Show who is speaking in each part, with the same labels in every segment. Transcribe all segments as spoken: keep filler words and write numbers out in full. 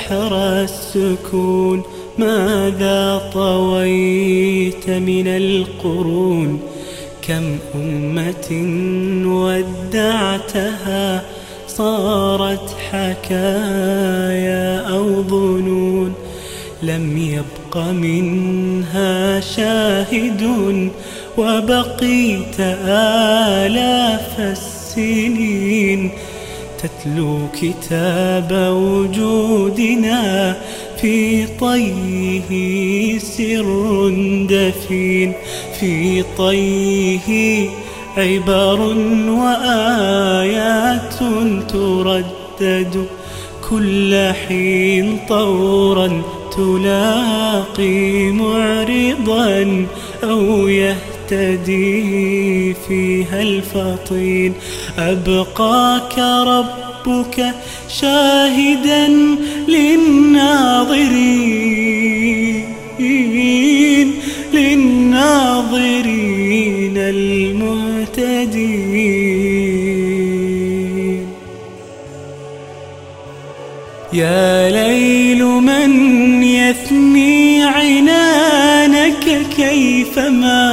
Speaker 1: بحر السكون ماذا طويت من القرون؟ كم أمة ودعتها صارت حكايا أو ظنون، لم يبق منها شاهد وبقيت آلاف السنين تتلو كتاب وجودنا في طيه سر دفين، في طيه عبر وآيات تردد كل حين طورا تلاقي معرضا أو يهتدي فيها الفطين. أبقاك ربك شاهدا للناظرين للناظرين المهتدين. يا ليل من يثني عنانك كيفما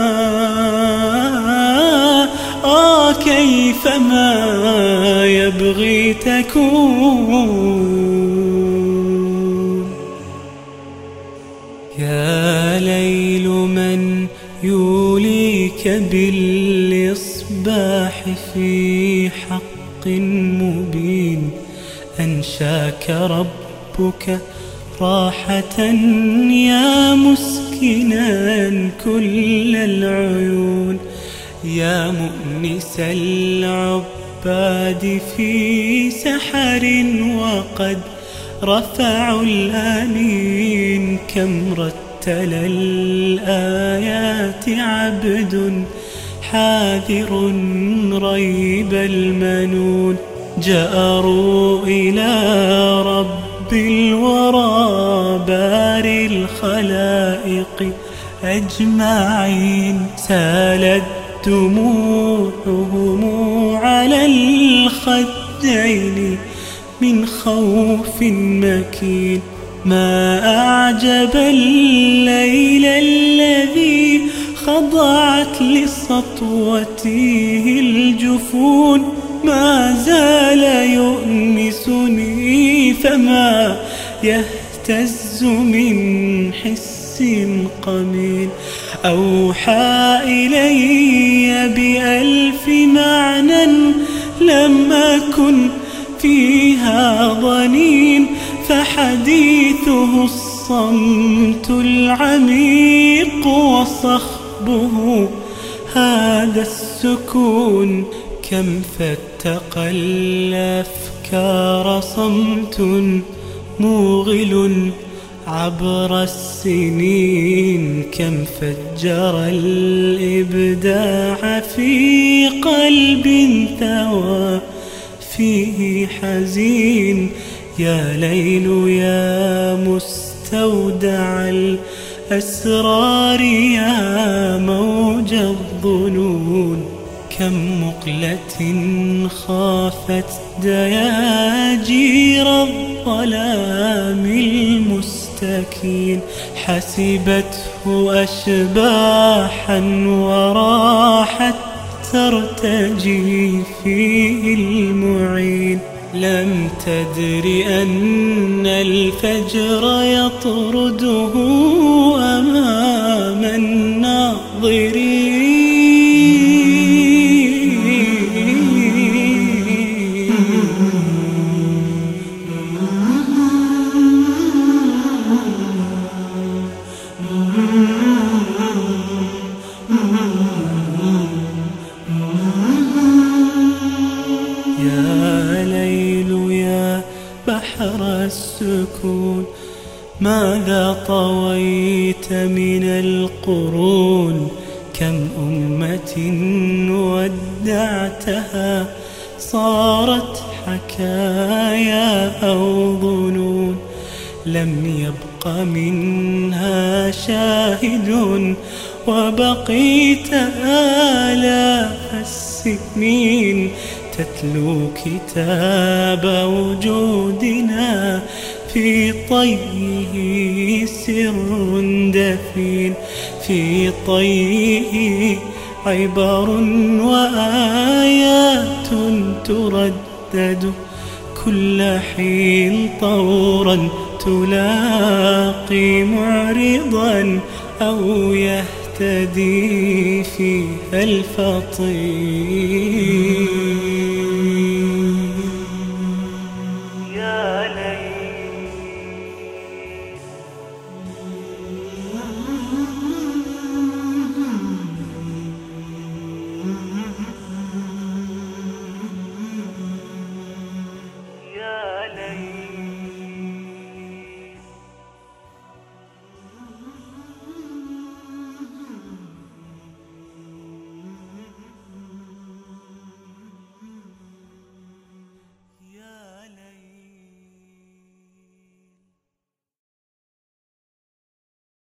Speaker 1: آه كيفما يبغي تكون. يا ليل من يوليك بالإصباح في حق مبين، أنشاك ربك راحة يا مسكنا كل العيون، يا مؤنس العباد في سحر وقد رفعوا الآنين. كم رتل الآيات عبد حاذر ريب المنون، جأروا إلى رب الورى باري الخلائق أجمعين، سالت دموعهم على الخدين من خوف مكين. ما أعجب الليل الذي خضعت لسطوته الجفون، ما زال يؤنسني فما يهتز من حس قمين. أوحى إلي بألف معنى لم أكن فيها ظنين، فحديثه الصمت العميق وصخبه هذا السكون. كم فتق الأفكار صمت موغل عبر السنين، كم فجر الإبداع في قلب ثوى فيه حزين. يا ليل يا مستودع الأسرار يا موج الظنون، كم مقلة خافت دياجير الظلام المستكين، حسبته أشباحا وراحت ترتجي فيه المعين. لم تدر أن الفجر يطرده أمام الناظرين. يا ليل يا بحر السكون ماذا طويت من القرون؟ كم أمة ودعتها صارت حكايا أو ظنون، لم يبق منها شاهد وبقيت آلاف السنين تتلو كتاب وجودنا في طيه سر دفين، في طيه عبر وآيات تردد كل حين طورا تلاقي معرضا أو يهتدي فيها الفطين.